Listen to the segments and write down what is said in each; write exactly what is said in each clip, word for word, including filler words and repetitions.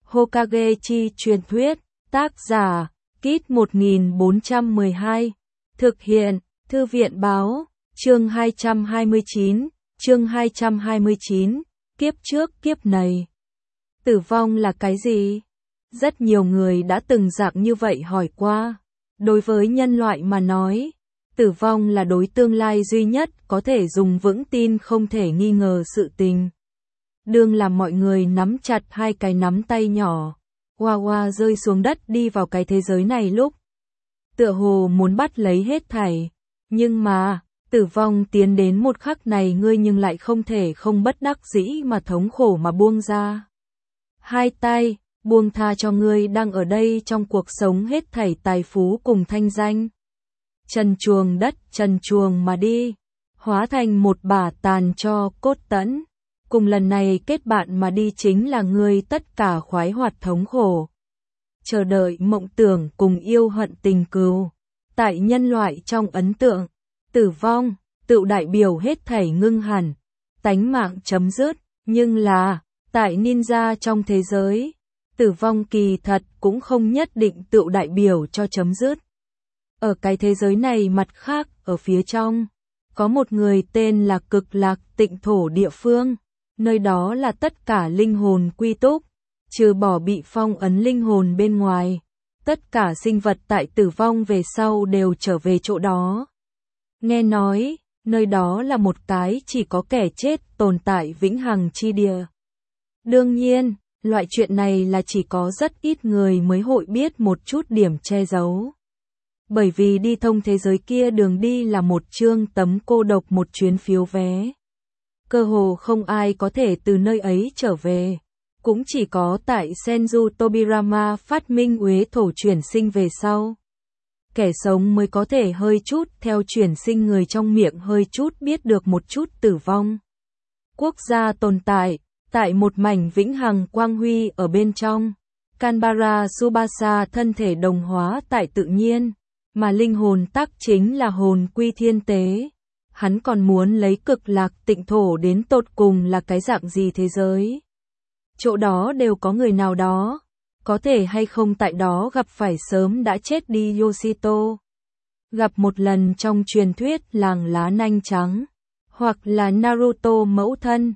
Hokage chi truyền thuyết, tác giả, Kit một nghìn bốn trăm mười hai, thực hiện, Thư viện báo, chương hai trăm hai mươi chín, chương hai trăm hai mươi chín, kiếp trước kiếp này. Tử vong là cái gì? Rất nhiều người đã từng dạng như vậy hỏi qua. Đối với nhân loại mà nói, tử vong là đối tương lai duy nhất có thể dùng vững tin không thể nghi ngờ sự tình. Đương làm mọi người nắm chặt hai cái nắm tay nhỏ, hoa hoa rơi xuống đất đi vào cái thế giới này lúc. Tựa hồ muốn bắt lấy hết thảy, nhưng mà, tử vong tiến đến một khắc này ngươi nhưng lại không thể không bất đắc dĩ mà thống khổ mà buông ra. Hai tay, buông tha cho ngươi đang ở đây trong cuộc sống hết thảy tài phú cùng thanh danh. Trần truồng đất, trần truồng mà đi, hóa thành một bả tàn cho cốt tẫn. Cùng lần này kết bạn mà đi chính là ngươi tất cả khoái hoạt thống khổ. Chờ đợi mộng tưởng cùng yêu hận tình cừu. Tại nhân loại trong ấn tượng, tử vong, tự đại biểu hết thảy ngưng hẳn, tánh mạng chấm dứt, nhưng là, tại ninja trong thế giới, tử vong kỳ thật cũng không nhất định tự đại biểu cho chấm dứt. Ở cái thế giới này mặt khác, ở phía trong, có một người tên là Cực Lạc Tịnh Thổ địa phương, nơi đó là tất cả linh hồn quy túc, trừ bỏ bị phong ấn linh hồn bên ngoài, tất cả sinh vật tại tử vong về sau đều trở về chỗ đó. Nghe nói, nơi đó là một cái chỉ có kẻ chết tồn tại vĩnh hằng chi địa. Đương nhiên, loại chuyện này là chỉ có rất ít người mới hội biết một chút điểm che giấu. Bởi vì đi thông thế giới kia đường đi là một chương tấm cô độc một chuyến phiếu vé. Cơ hồ không ai có thể từ nơi ấy trở về. Cũng chỉ có tại Senju Tobirama phát minh uế thổ chuyển sinh về sau. Kẻ sống mới có thể hơi chút theo chuyển sinh người trong miệng hơi chút biết được một chút tử vong. Quốc gia tồn tại, tại một mảnh vĩnh hằng quang huy ở bên trong. Kanbara Tsubasa thân thể đồng hóa tại tự nhiên, mà linh hồn tác chính là hồn quy thiên tế. Hắn còn muốn lấy Cực Lạc Tịnh Thổ đến tột cùng là cái dạng gì thế giới. Chỗ đó đều có người nào đó, có thể hay không tại đó gặp phải sớm đã chết đi Yoshito. Gặp một lần trong truyền thuyết làng lá nanh trắng, hoặc là Naruto mẫu thân,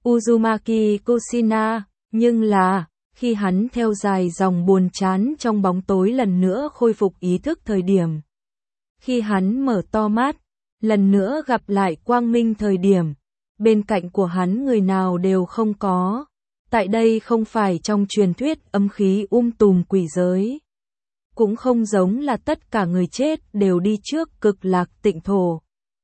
Uzumaki Kushina, nhưng là, khi hắn theo dài dòng buồn chán trong bóng tối lần nữa khôi phục ý thức thời điểm. Khi hắn mở to mắt, lần nữa gặp lại quang minh thời điểm, bên cạnh của hắn người nào đều không có. Tại đây không phải trong truyền thuyết âm khí um tùm quỷ giới. Cũng không giống là tất cả người chết đều đi trước Cực Lạc Tịnh Thổ.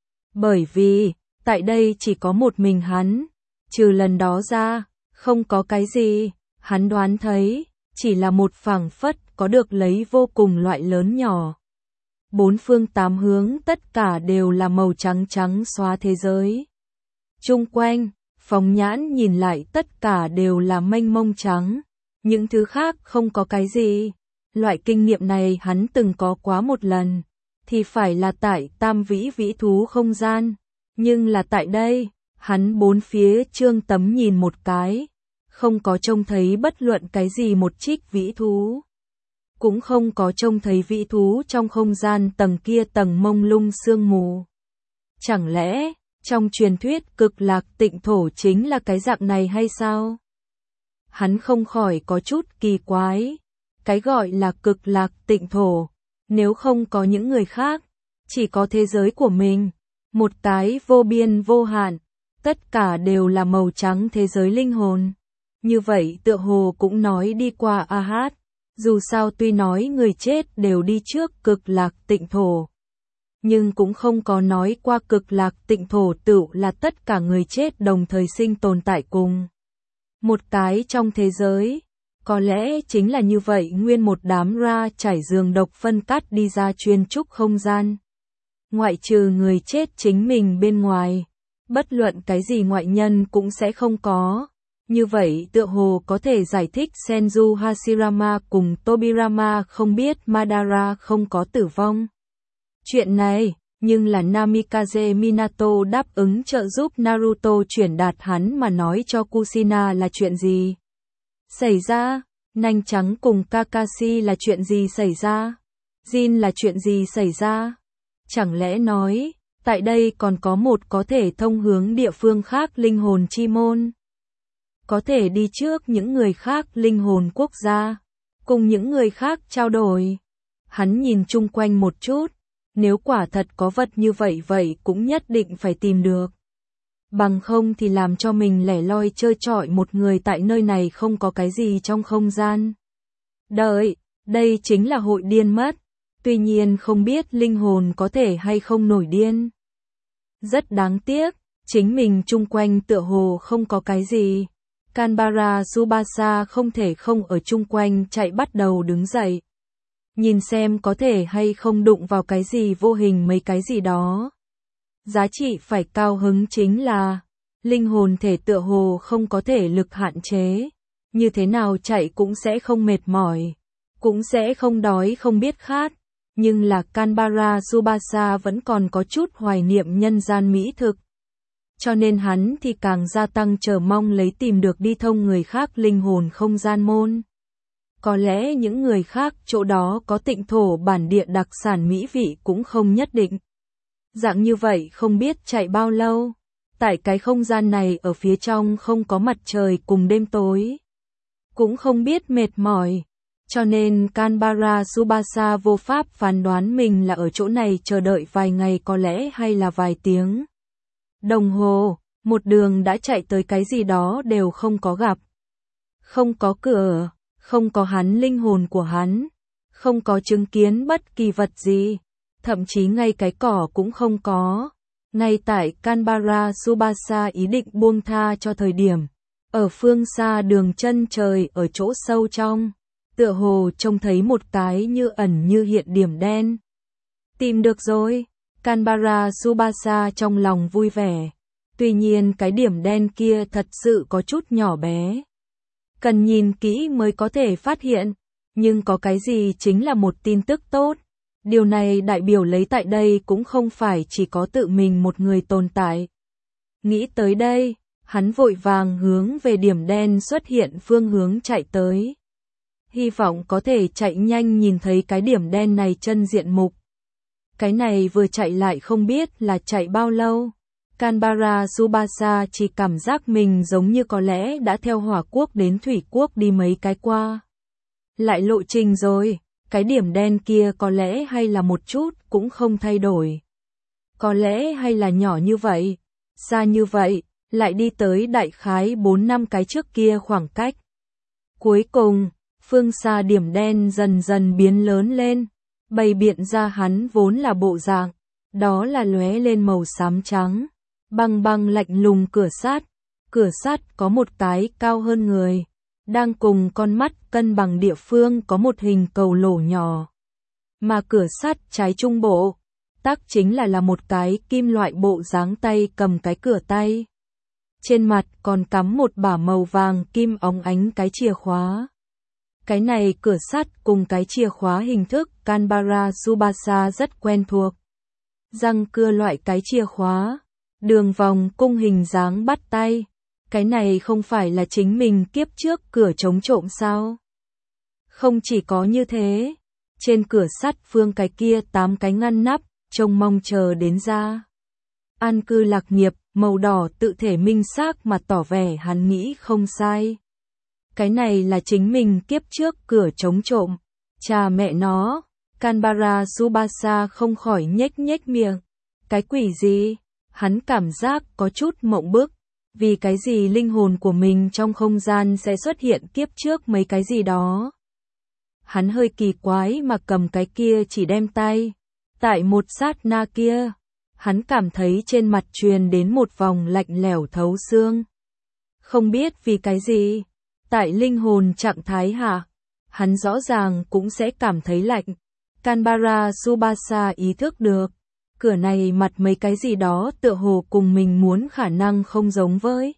Bởi vì, tại đây chỉ có một mình hắn, trừ lần đó ra, không có cái gì, hắn đoán thấy, chỉ là một phảng phất có được lấy vô cùng loại lớn nhỏ. Bốn phương tám hướng tất cả đều là màu trắng trắng xóa thế giới. Chung quanh, phóng nhãn nhìn lại tất cả đều là mênh mông trắng, những thứ khác không có cái gì. Loại kinh nghiệm này hắn từng có quá một lần, thì phải là tại tam vĩ vĩ thú không gian, nhưng là tại đây, hắn bốn phía trương tấm nhìn một cái, không có trông thấy bất luận cái gì một trích vĩ thú. Cũng không có trông thấy vĩ thú trong không gian tầng kia tầng mông lung sương mù. Chẳng lẽ, trong truyền thuyết Cực Lạc Tịnh Thổ chính là cái dạng này hay sao? Hắn không khỏi có chút kỳ quái. Cái gọi là Cực Lạc Tịnh Thổ, nếu không có những người khác, chỉ có thế giới của mình, một cái vô biên vô hạn, tất cả đều là màu trắng thế giới linh hồn. Như vậy tựa hồ cũng nói đi qua a hát, dù sao tuy nói người chết đều đi trước Cực Lạc Tịnh Thổ. Nhưng cũng không có nói qua Cực Lạc Tịnh Thổ tự là tất cả người chết đồng thời sinh tồn tại cùng một cái trong thế giới. Có lẽ chính là như vậy nguyên một đám ra trải giường độc phân cắt đi ra chuyên trúc không gian. Ngoại trừ người chết chính mình bên ngoài, bất luận cái gì ngoại nhân cũng sẽ không có. Như vậy tựa hồ có thể giải thích Senju Hashirama cùng Tobirama không biết Madara không có tử vong. Chuyện này, nhưng là Namikaze Minato đáp ứng trợ giúp Naruto chuyển đạt hắn mà nói cho Kushina là chuyện gì xảy ra. Nanh trắng cùng Kakashi là chuyện gì xảy ra? Jin là chuyện gì xảy ra? Chẳng lẽ nói, tại đây còn có một có thể thông hướng địa phương khác linh hồn chi môn? Có thể đi trước những người khác linh hồn quốc gia, cùng những người khác trao đổi. Hắn nhìn chung quanh một chút, nếu quả thật có vật như vậy vậy cũng nhất định phải tìm được. Bằng không thì làm cho mình lẻ loi chơi trọi một người tại nơi này không có cái gì trong không gian. Đợi, đây chính là hội điên mất. Tuy nhiên không biết linh hồn có thể hay không nổi điên. Rất đáng tiếc, chính mình chung quanh tựa hồ không có cái gì. Kanbara Tsubasa không thể không ở chung quanh chạy bắt đầu đứng dậy. Nhìn xem có thể hay không đụng vào cái gì vô hình mấy cái gì đó. Giá trị phải cao hứng chính là, linh hồn thể tựa hồ không có thể lực hạn chế. Như thế nào chạy cũng sẽ không mệt mỏi, cũng sẽ không đói không biết khát. Nhưng là Kanbara Tsubasa vẫn còn có chút hoài niệm nhân gian mỹ thực. Cho nên hắn thì càng gia tăng chờ mong lấy tìm được đi thông người khác linh hồn không gian môn. Có lẽ những người khác chỗ đó có tịnh thổ bản địa đặc sản mỹ vị cũng không nhất định. Dạng như vậy không biết chạy bao lâu. Tại cái không gian này ở phía trong không có mặt trời cùng đêm tối. Cũng không biết mệt mỏi. Cho nên Kanbara Tsubasa vô pháp phán đoán mình là ở chỗ này chờ đợi vài ngày có lẽ hay là vài tiếng. Đồng hồ, một đường đã chạy tới cái gì đó đều không có gặp. Không có cửa, không có hắn linh hồn của hắn, không có chứng kiến bất kỳ vật gì, thậm chí ngay cái cỏ cũng không có. Ngay tại Kanbara Tsubasa ý định buông tha cho thời điểm, ở phương xa đường chân trời ở chỗ sâu trong, tựa hồ trông thấy một cái như ẩn như hiện điểm đen. Tìm được rồi, Kanbara Tsubasa trong lòng vui vẻ. Tuy nhiên cái điểm đen kia thật sự có chút nhỏ bé. Cần nhìn kỹ mới có thể phát hiện, nhưng có cái gì chính là một tin tức tốt. Điều này đại biểu lấy tại đây cũng không phải chỉ có tự mình một người tồn tại. Nghĩ tới đây, hắn vội vàng hướng về điểm đen xuất hiện phương hướng chạy tới. Hy vọng có thể chạy nhanh nhìn thấy cái điểm đen này chân diện mục. Cái này vừa chạy lại không biết là chạy bao lâu. Kanbara Tsubasa chỉ cảm giác mình giống như có lẽ đã theo hỏa quốc đến thủy quốc đi mấy cái qua. Lại lộ trình rồi, cái điểm đen kia có lẽ hay là một chút cũng không thay đổi. Có lẽ hay là nhỏ như vậy, xa như vậy, lại đi tới đại khái bốn năm cái trước kia khoảng cách. Cuối cùng, phương xa điểm đen dần dần biến lớn lên, bày biện ra hắn vốn là bộ dạng, đó là lóe lên màu xám trắng, băng băng lạnh lùng cửa sắt, cửa sắt có một cái cao hơn người, đang cùng con mắt cân bằng địa phương có một hình cầu lỗ nhỏ. Mà cửa sắt trái trung bộ, tác chính là là một cái kim loại bộ dáng tay cầm cái cửa tay. Trên mặt còn cắm một bả màu vàng kim óng ánh cái chìa khóa. Cái này cửa sắt cùng cái chìa khóa hình thức Kanbara Tsubasa rất quen thuộc. Răng cưa loại cái chìa khóa, đường vòng cung hình dáng bắt tay. Cái này không phải là chính mình kiếp trước cửa chống trộm sao? Không chỉ có như thế, trên cửa sắt phương cái kia tám cái ngăn nắp, trông mong chờ đến ra. An cư lạc nghiệp, màu đỏ tự thể minh xác mà tỏ vẻ hắn nghĩ không sai. Cái này là chính mình kiếp trước cửa chống trộm. Cha mẹ nó, Kanbara Tsubasa không khỏi nhếch nhếch miệng. Cái quỷ gì? Hắn cảm giác có chút mộng bức. Vì cái gì linh hồn của mình trong không gian sẽ xuất hiện kiếp trước mấy cái gì đó. Hắn hơi kỳ quái mà cầm cái kia chỉ đem tay. Tại một sát na kia, hắn cảm thấy trên mặt truyền đến một vòng lạnh lẽo thấu xương. Không biết vì cái gì, tại linh hồn trạng thái hạ, hắn rõ ràng cũng sẽ cảm thấy lạnh. Kanbara Tsubasa ý thức được, cửa này mặt mấy cái gì đó tựa hồ cùng mình muốn khả năng không giống với.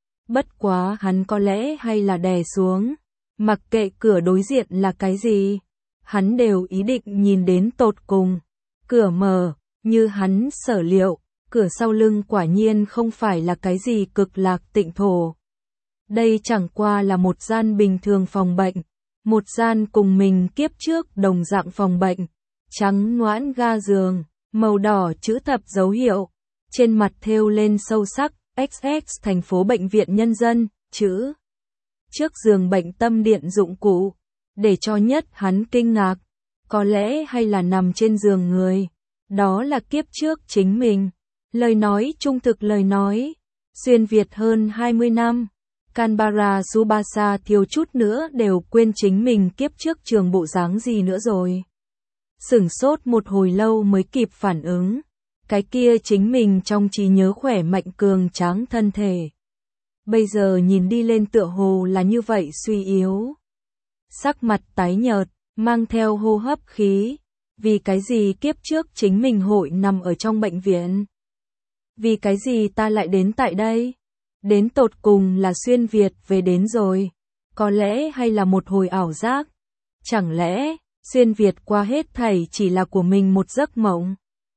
Bất quá hắn có lẽ hay là đè xuống, mặc kệ cửa đối diện là cái gì, hắn đều ý định nhìn đến tột cùng. Cửa mở, như hắn sở liệu, cửa sau lưng quả nhiên không phải là cái gì cực lạc tịnh thổ. Đây chẳng qua là một gian bình thường phòng bệnh, Một gian cùng mình kiếp trước đồng dạng phòng bệnh, trắng ngoãn ga giường, màu đỏ chữ thập dấu hiệu, trên mặt thêu lên sâu sắc, ích ích thành phố bệnh viện nhân dân, chữ. Trước giường bệnh tâm điện dụng cụ, để cho nhất hắn kinh ngạc, có lẽ hay là nằm trên giường người, đó là kiếp trước chính mình. Lời nói trung thực lời nói, xuyên Việt hơn hai mươi năm. Canberra Tsubasa thiếu chút nữa đều quên chính mình kiếp trước trường bộ dáng gì nữa rồi. Sửng sốt một hồi lâu mới kịp phản ứng. Cái kia chính mình trong trí nhớ khỏe mạnh cường tráng thân thể. Bây giờ nhìn đi lên tựa hồ là như vậy suy yếu. Sắc mặt tái nhợt, mang theo hô hấp khí. Vì cái gì kiếp trước chính mình hội nằm ở trong bệnh viện? Vì cái gì ta lại đến tại đây? Đến tột cùng là xuyên Việt về đến rồi. Có lẽ hay là một hồi ảo giác. Chẳng lẽ, xuyên Việt qua hết thảy chỉ là của mình một giấc mộng?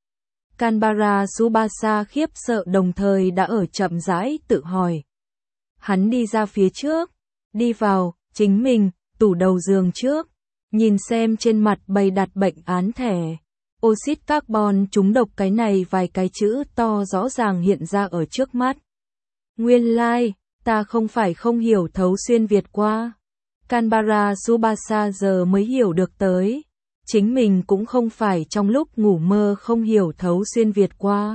Canberra Tsubasa khiếp sợ đồng thời đã ở chậm rãi tự hỏi. Hắn đi ra phía trước, đi vào, chính mình, tủ đầu giường trước, nhìn xem trên mặt bày đặt bệnh án thẻ. Oxit carbon trúng độc cái này vài cái chữ to rõ ràng hiện ra ở trước mắt. Nguyên lai, like, ta không phải không hiểu thấu xuyên Việt qua. Canberra Tsubasa giờ mới hiểu được tới. Chính mình cũng không phải trong lúc ngủ mơ không hiểu thấu xuyên Việt qua.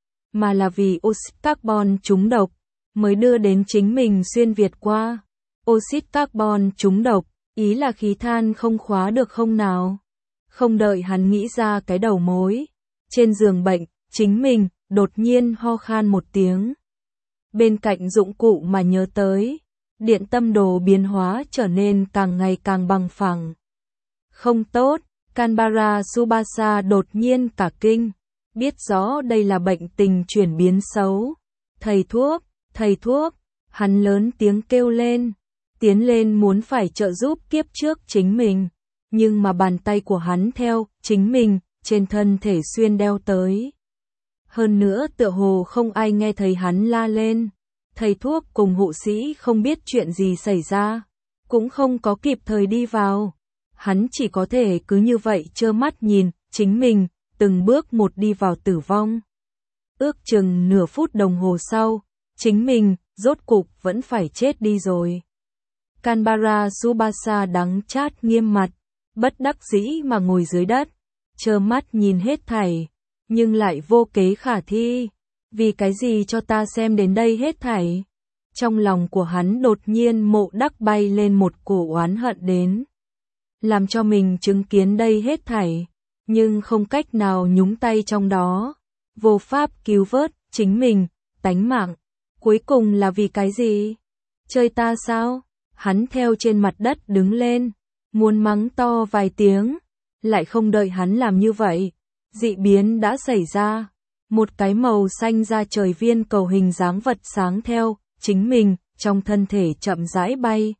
Mà là vì oxit carbon trúng độc, mới đưa đến chính mình xuyên Việt qua. Oxit carbon trúng độc, ý là khí than không khóa được không nào. Không đợi hắn nghĩ ra cái đầu mối. Trên giường bệnh, chính mình, đột nhiên ho khan một tiếng. Bên cạnh dụng cụ mà nhớ tới, điện tâm đồ biến hóa trở nên càng ngày càng bằng phẳng. Không tốt, Canberra Tsubasa đột nhiên cả kinh, biết rõ đây là bệnh tình chuyển biến xấu. Thầy thuốc, thầy thuốc, hắn lớn tiếng kêu lên, tiến lên muốn phải trợ giúp kiếp trước chính mình, nhưng mà bàn tay của hắn theo chính mình, trên thân thể xuyên đeo tới. Hơn nữa tựa hồ không ai nghe thấy hắn la lên. Thầy thuốc cùng hộ sĩ không biết chuyện gì xảy ra, cũng không có kịp thời đi vào. Hắn chỉ có thể cứ như vậy trơ mắt nhìn, chính mình, từng bước một đi vào tử vong. Ước chừng nửa phút đồng hồ sau, chính mình, rốt cục vẫn phải chết đi rồi. Canberra Tsubasa đắng chát nghiêm mặt, bất đắc dĩ mà ngồi dưới đất, trơ mắt nhìn hết thảy, nhưng lại vô kế khả thi. Vì cái gì cho ta xem đến đây hết thảy? Trong lòng của hắn đột nhiên mộ đắc bay lên một cổ oán hận đến. Làm cho mình chứng kiến đây hết thảy, nhưng không cách nào nhúng tay trong đó. Vô pháp cứu vớt, chính mình, tánh mạng. Cuối cùng là vì cái gì? Chơi ta sao? Hắn theo trên mặt đất đứng lên, muốn mắng to vài tiếng. Lại không đợi hắn làm như vậy. Dị biến đã xảy ra. Một cái màu xanh da trời viên cầu hình dáng vật sáng theo, chính mình, trong thân thể chậm rãi bay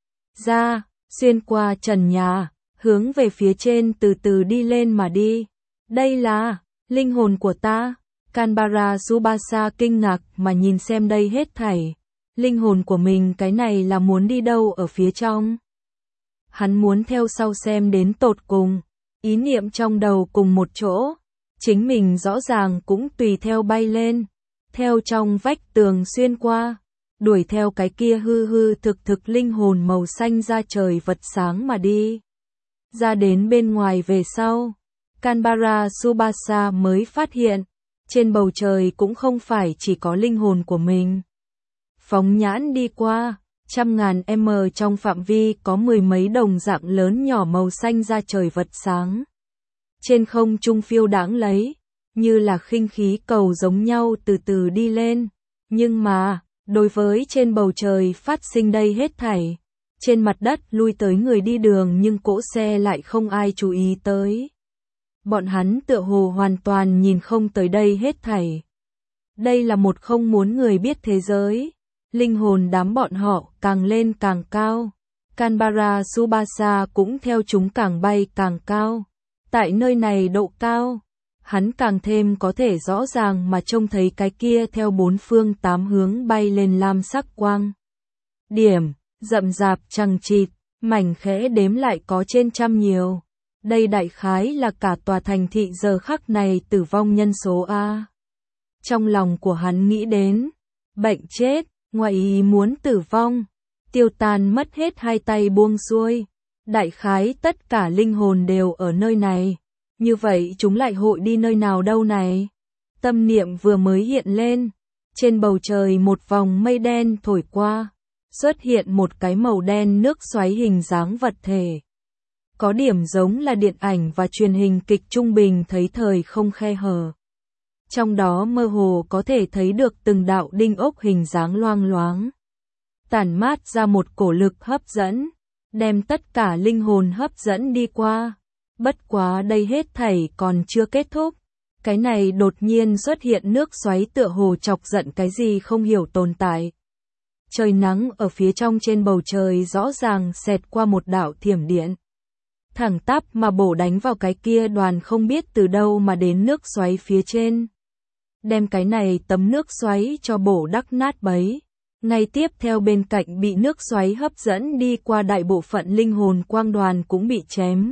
ra, xuyên qua trần nhà, hướng về phía trên từ từ đi lên mà đi. Đây là, linh hồn của ta. Canberra Tsubasa kinh ngạc mà nhìn xem đây hết thảy. Linh hồn của mình cái này là muốn đi đâu ở phía trong? Hắn muốn theo sau xem đến tột cùng, ý niệm trong đầu cùng một chỗ. Chính mình rõ ràng cũng tùy theo bay lên, theo trong vách tường xuyên qua, đuổi theo cái kia hư hư thực thực linh hồn màu xanh da trời vật sáng mà đi. Ra đến bên ngoài về sau, Canberra Tsubasa mới phát hiện, trên bầu trời cũng không phải chỉ có linh hồn của mình. Phóng nhãn đi qua, trăm ngàn m trong phạm vi có mười mấy đồng dạng lớn nhỏ màu xanh da trời vật sáng. Trên không trung phiêu đãng lấy, như là khinh khí cầu giống nhau từ từ đi lên. Nhưng mà, đối với trên bầu trời phát sinh đây hết thảy, trên mặt đất lui tới người đi đường nhưng cỗ xe lại không ai chú ý tới. Bọn hắn tựa hồ hoàn toàn nhìn không tới đây hết thảy. Đây là một không muốn người biết thế giới. Linh hồn đám bọn họ càng lên càng cao. Canberra Tsubasa cũng theo chúng càng bay càng cao. Tại nơi này độ cao, hắn càng thêm có thể rõ ràng mà trông thấy cái kia theo bốn phương tám hướng bay lên lam sắc quang. Điểm, rậm rạp chằng chịt, mảnh khẽ đếm lại có trên trăm nhiều. Đây đại khái là cả tòa thành thị giờ khắc này tử vong nhân số A. Trong lòng của hắn nghĩ đến, bệnh chết, ngoài ý muốn tử vong, tiêu tan mất hết hai tay buông xuôi. Đại khái tất cả linh hồn đều ở nơi này, như vậy chúng lại hội đi nơi nào đâu này? Tâm niệm vừa mới hiện lên, trên bầu trời một vòng mây đen thổi qua, xuất hiện một cái màu đen nước xoáy hình dáng vật thể. Có điểm giống là điện ảnh và truyền hình kịch trung bình thấy thời không khe hở. Trong đó mơ hồ có thể thấy được từng đạo đinh ốc hình dáng loang loáng, tản mát ra một cổ lực hấp dẫn, đem tất cả linh hồn hấp dẫn đi qua. Bất quá đây hết thảy còn chưa kết thúc. Cái này đột nhiên xuất hiện nước xoáy tựa hồ chọc giận cái gì không hiểu tồn tại. Trời nắng ở phía trong trên bầu trời rõ ràng xẹt qua một đạo thiểm điện. Thẳng tắp mà bổ đánh vào cái kia đoàn không biết từ đâu mà đến nước xoáy phía trên. Đem cái này tấm nước xoáy cho bổ đắc nát bấy. Ngay tiếp theo bên cạnh bị nước xoáy hấp dẫn đi qua đại bộ phận linh hồn quang đoàn cũng bị chém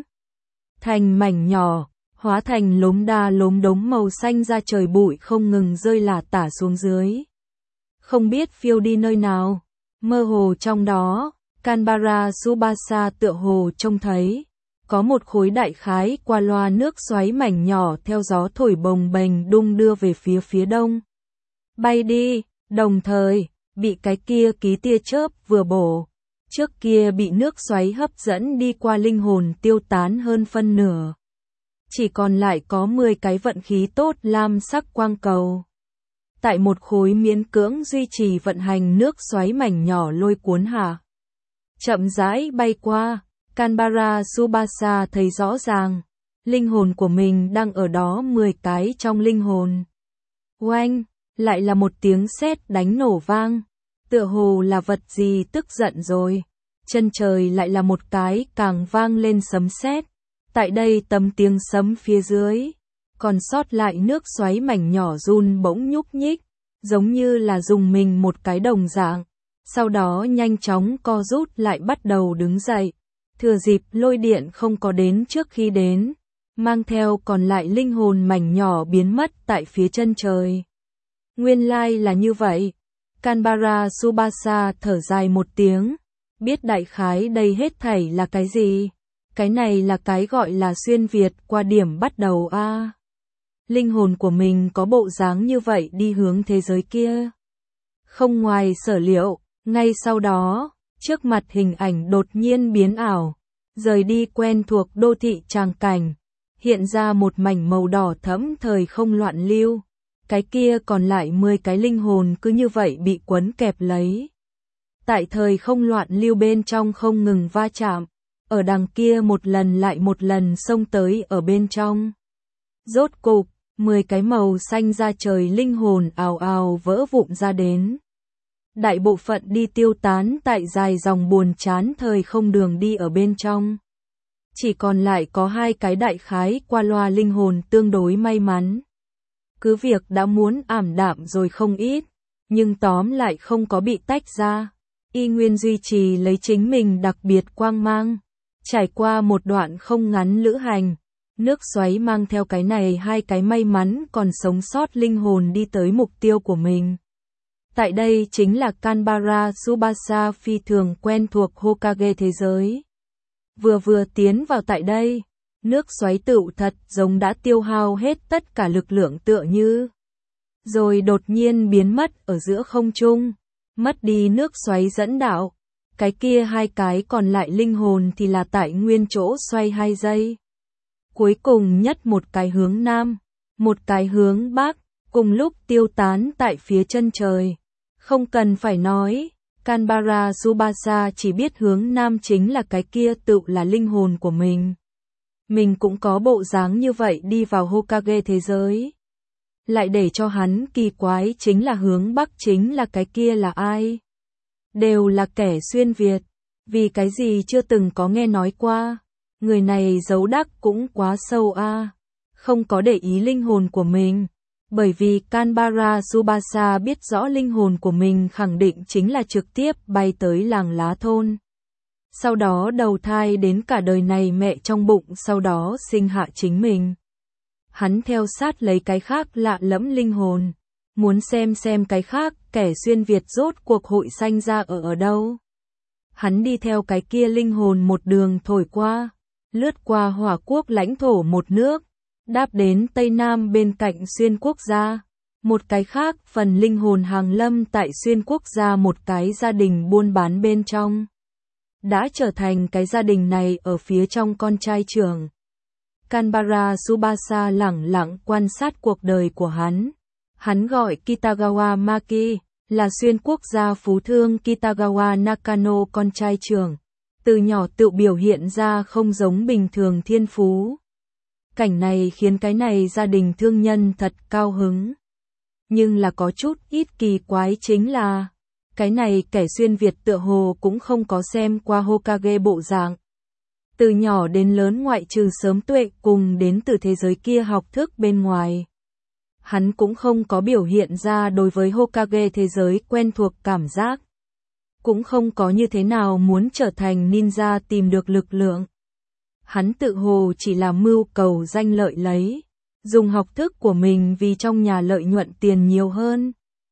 thành mảnh nhỏ, hóa thành lốm đa lốm đống màu xanh ra trời bụi không ngừng rơi lả tả xuống dưới. Không biết phiêu đi nơi nào, mơ hồ trong đó, Canberra Tsubasa tựa hồ trông thấy, có một khối đại khái qua loa nước xoáy mảnh nhỏ theo gió thổi bồng bềnh đung đưa về phía phía đông. Bay đi, đồng thời, bị cái kia ký tia chớp vừa bổ. Trước kia bị nước xoáy hấp dẫn đi qua linh hồn tiêu tán hơn phân nửa. Chỉ còn lại có mười cái vận khí tốt lam sắc quang cầu. Tại một khối miễn cưỡng duy trì vận hành nước xoáy mảnh nhỏ lôi cuốn hạ. Chậm rãi bay qua, Canberra Tsubasa thấy rõ ràng, linh hồn của mình đang ở đó mười cái trong linh hồn. Oanh, lại là một tiếng sét đánh nổ vang. Tựa hồ là vật gì tức giận rồi. Chân trời lại là một cái càng vang lên sấm sét. Tại đây tấm tiếng sấm phía dưới, còn sót lại nước xoáy mảnh nhỏ run bỗng nhúc nhích, giống như là dùng mình một cái đồng dạng. Sau đó nhanh chóng co rút lại bắt đầu đứng dậy. Thừa dịp lôi điện không có đến trước khi đến, mang theo còn lại linh hồn mảnh nhỏ biến mất tại phía chân trời. Nguyên lai là như vậy. Canberra Tsubasa thở dài một tiếng, biết đại khái đây hết thảy là cái gì. Cái này là cái gọi là xuyên Việt qua điểm bắt đầu a. À, linh hồn của mình có bộ dáng như vậy đi hướng thế giới kia. Không ngoài sở liệu, ngay sau đó, trước mặt hình ảnh đột nhiên biến ảo, rời đi quen thuộc đô thị tràng cảnh, hiện ra một mảnh màu đỏ thẫm thời không loạn lưu. Cái kia còn lại mười cái linh hồn cứ như vậy bị quấn kẹp lấy. Tại thời không loạn lưu bên trong không ngừng va chạm, ở đằng kia một lần lại một lần xông tới ở bên trong. Rốt cục, mười cái màu xanh ra trời linh hồn ào ào vỡ vụn ra đến. Đại bộ phận đi tiêu tán tại dài dòng buồn chán thời không đường đi ở bên trong. Chỉ còn lại có hai cái đại khái qua loa linh hồn tương đối may mắn. Cứ việc đã muốn ảm đạm rồi không ít, nhưng tóm lại không có bị tách ra. Y nguyên duy trì lấy chính mình đặc biệt quang mang. Trải qua một đoạn không ngắn lữ hành, nước xoáy mang theo cái này hai cái may mắn còn sống sót linh hồn đi tới mục tiêu của mình. Tại đây chính là Canberra Tsubasa phi thường quen thuộc Hokage thế giới. Vừa vừa tiến vào tại đây, nước xoáy tựu thật giống đã tiêu hao hết tất cả lực lượng tựa như. Rồi đột nhiên biến mất ở giữa không trung, mất đi nước xoáy dẫn đạo. Cái kia hai cái còn lại linh hồn thì là tại nguyên chỗ xoay hai giây. Cuối cùng nhất một cái hướng nam, một cái hướng bắc, cùng lúc tiêu tán tại phía chân trời. Không cần phải nói, Canberra Tsubasa chỉ biết hướng nam chính là cái kia tự là linh hồn của mình. Mình cũng có bộ dáng như vậy đi vào Hokage thế giới. Lại để cho hắn kỳ quái chính là hướng bắc chính là cái kia là ai? Đều là kẻ xuyên Việt. Vì cái gì chưa từng có nghe nói qua. Người này giấu đắc cũng quá sâu a. À. Không có để ý linh hồn của mình. Bởi vì Canberra Tsubasa biết rõ linh hồn của mình khẳng định chính là trực tiếp bay tới làng lá thôn. sau đó đầu thai đến cả đời này mẹ trong bụng, sau đó sinh hạ chính mình. Hắn theo sát lấy cái khác lạ lẫm linh hồn, muốn xem xem cái khác kẻ xuyên Việt rốt cuộc hội sanh ra ở ở đâu. Hắn đi theo cái kia linh hồn một đường thổi qua, lướt qua Hỏa Quốc lãnh thổ một nước, đáp đến Tây Nam bên cạnh Xuyên Quốc gia. Một cái khác phần linh hồn hàng lâm tại Xuyên Quốc gia một cái gia đình buôn bán bên trong. Đã trở thành cái gia đình này ở phía trong con trai trưởng. Kanbara Tsubasa lẳng lặng quan sát cuộc đời của hắn. Hắn gọi Kitagawa Maki, là Xuyên Quốc gia phú thương Kitagawa Nakano con trai trưởng. Từ nhỏ tự biểu hiện ra không giống bình thường thiên phú. Cảnh này khiến cái này gia đình thương nhân thật cao hứng. Nhưng là có chút ít kỳ quái chính là, cái này kẻ xuyên Việt tựa hồ cũng không có xem qua Hokage bộ dạng. Từ nhỏ đến lớn ngoại trừ sớm tuệ cùng đến từ thế giới kia học thức bên ngoài. Hắn cũng không có biểu hiện ra đối với Hokage thế giới quen thuộc cảm giác. Cũng không có như thế nào muốn trở thành ninja tìm được lực lượng. Hắn tự hồ chỉ là mưu cầu danh lợi lấy, dùng học thức của mình vì trong nhà lợi nhuận tiền nhiều hơn.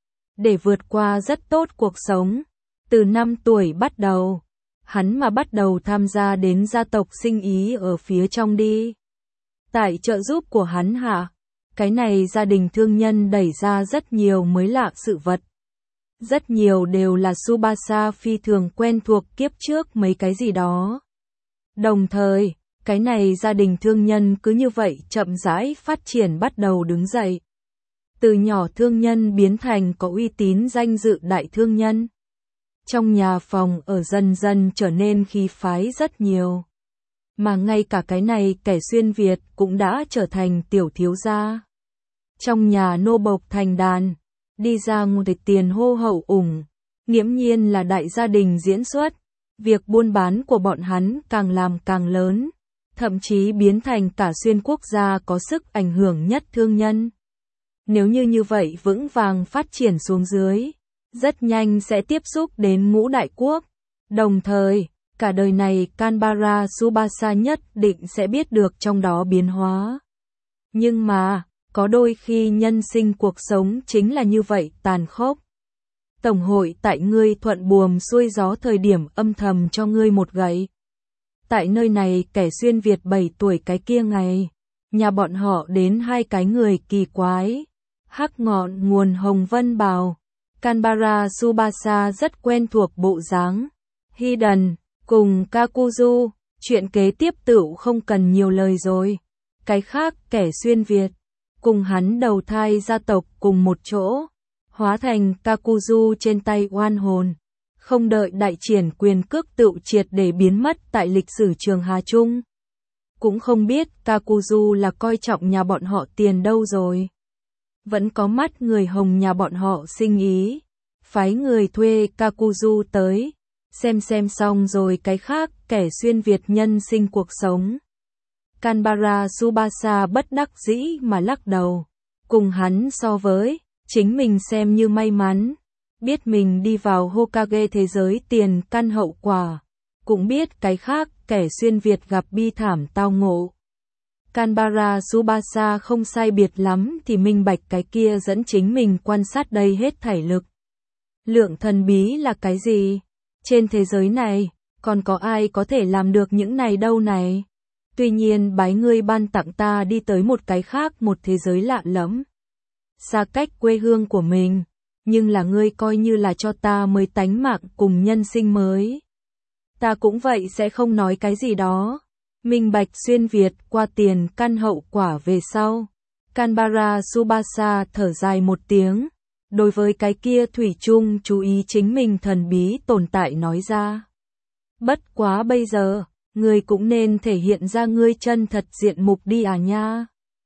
Để vượt qua rất tốt cuộc sống, từ năm tuổi bắt đầu, hắn mà bắt đầu tham gia đến gia tộc sinh ý ở phía trong đi. Tại trợ giúp của hắn hạ, cái này gia đình thương nhân đẩy ra rất nhiều mới lạ sự vật. Rất nhiều đều là Tsubasa phi thường quen thuộc kiếp trước mấy cái gì đó. Đồng thời, cái này gia đình thương nhân cứ như vậy chậm rãi phát triển bắt đầu đứng dậy. Từ nhỏ thương nhân biến thành có uy tín danh dự đại thương nhân. Trong nhà phòng ở dần dần trở nên khí phái rất nhiều. Mà ngay cả cái này kẻ xuyên Việt cũng đã trở thành tiểu thiếu gia. Trong nhà nô bộc thành đàn, đi ra ngoài tiền hô hậu ủng, nghiễm nhiên là đại gia đình diễn xuất. Việc buôn bán của bọn hắn càng làm càng lớn, thậm chí biến thành cả xuyên quốc gia có sức ảnh hưởng nhất thương nhân. Nếu như như vậy vững vàng phát triển xuống dưới, rất nhanh sẽ tiếp xúc đến ngũ đại quốc. Đồng thời, cả đời này Kanbara Tsubasa nhất định sẽ biết được trong đó biến hóa. Nhưng mà, có đôi khi nhân sinh cuộc sống chính là như vậy tàn khốc. Tổng hội tại ngươi thuận buồm xuôi gió thời điểm âm thầm cho ngươi một gậy. Tại nơi này kẻ xuyên Việt bảy tuổi cái kia ngày, nhà bọn họ đến hai cái người kỳ quái. Hắc Ngọn nguồn Hồng Vân Bào, Kanbara Tsubasa rất quen thuộc bộ dáng. Hiden, cùng Kakuzu, chuyện kế tiếp tựu không cần nhiều lời rồi. Cái khác kẻ xuyên Việt, cùng hắn đầu thai gia tộc cùng một chỗ, hóa thành Kakuzu trên tay oan hồn. Không đợi đại triển quyền cước tựu triệt để biến mất tại lịch sử trường Hà Trung. Cũng không biết Kakuzu là coi trọng nhà bọn họ tiền đâu rồi. Vẫn có mắt người Hồng nhà bọn họ sinh ý, phái người thuê Kakuzu tới, xem xem xong rồi cái khác kẻ xuyên Việt nhân sinh cuộc sống. Kanbara Tsubasa bất đắc dĩ mà lắc đầu, cùng hắn so với, chính mình xem như may mắn, biết mình đi vào Hokage thế giới tiền căn hậu quả, cũng biết cái khác kẻ xuyên Việt gặp bi thảm tao ngộ. Kanbara Tsubasa không sai biệt lắm thì minh bạch cái kia dẫn chính mình quan sát đây hết thảy lực. Lượng thần bí là cái gì? Trên thế giới này, còn có ai có thể làm được những này đâu này? Tuy nhiên bái ngươi ban tặng ta đi tới một cái khác một thế giới lạ lẫm. Xa cách quê hương của mình, nhưng là ngươi coi như là cho ta mới tánh mạng cùng nhân sinh mới. Ta cũng vậy sẽ không nói cái gì đó. Minh bạch xuyên Việt qua tiền căn hậu quả về sau. Kanbara Tsubasa thở dài một tiếng, đối với cái kia thủy chung chú ý chính mình thần bí tồn tại nói ra. Bất quá bây giờ, ngươi cũng nên thể hiện ra ngươi chân thật diện mục đi à nha.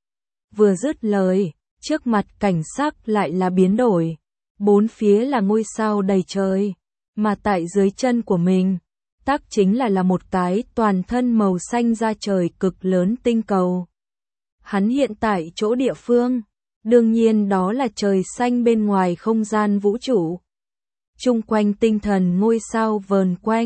Vừa dứt lời, trước mặt cảnh sắc lại là biến đổi. Bốn phía là ngôi sao đầy trời, mà tại dưới chân của mình, tác chính là là một cái toàn thân màu xanh da trời cực lớn tinh cầu. Hắn hiện tại chỗ địa phương, đương nhiên đó là trời xanh bên ngoài không gian vũ trụ. Chung quanh tinh thần ngôi sao vờn quanh,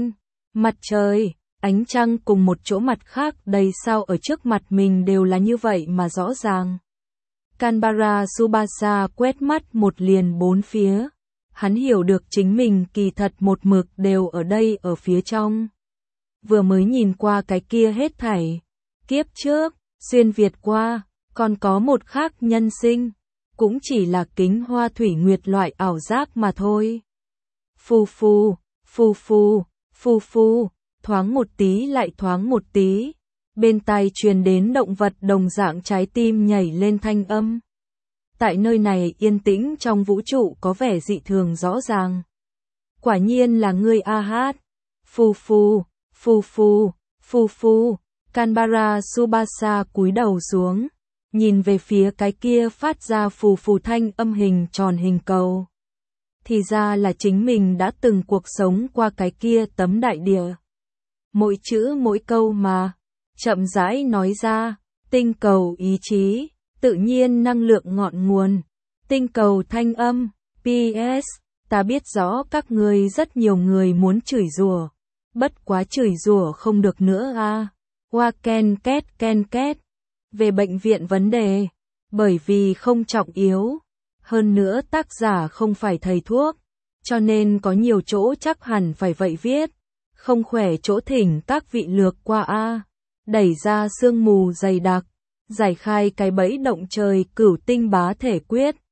Mặt trời, ánh trăng cùng một chỗ mặt khác đầy sao ở trước mặt mình đều là như vậy mà rõ ràng. Canberra Tsubasa quét mắt một liền bốn phía. Hắn hiểu được chính mình kỳ thật một mực đều ở đây ở phía trong. Vừa mới nhìn qua cái kia hết thảy. Kiếp trước, xuyên Việt qua, còn có một khác nhân sinh. Cũng chỉ là kính hoa thủy nguyệt loại ảo giác mà thôi. Phù phù, phù phù, phù phù, thoáng một tí lại thoáng một tí. Bên tai truyền đến động vật đồng dạng trái tim nhảy lên thanh âm. Tại nơi này yên tĩnh trong vũ trụ có vẻ dị thường rõ ràng. Quả nhiên là ngươi a hát. Phù phù, phù phù, phù phù. Canberra Tsubasa cúi đầu xuống, nhìn về phía cái kia phát ra phù phù thanh âm hình tròn hình cầu. Thì ra là chính mình đã từng cuộc sống qua cái kia tấm đại địa. Mỗi chữ mỗi câu mà, chậm rãi nói ra, tinh cầu ý chí, tự nhiên năng lượng ngọn nguồn, tinh cầu thanh âm, pê ét, ta biết rõ các ngươi rất nhiều người muốn chửi rủa, bất quá chửi rủa không được nữa a. Hoa ken két ken két. Về bệnh viện vấn đề, bởi vì không trọng yếu, hơn nữa tác giả không phải thầy thuốc, cho nên có nhiều chỗ chắc hẳn phải vậy viết, không khỏe chỗ thỉnh các vị lược qua a. Đẩy ra sương mù dày đặc, giải khai cái bẫy động trời cửu tinh bá thể quyết.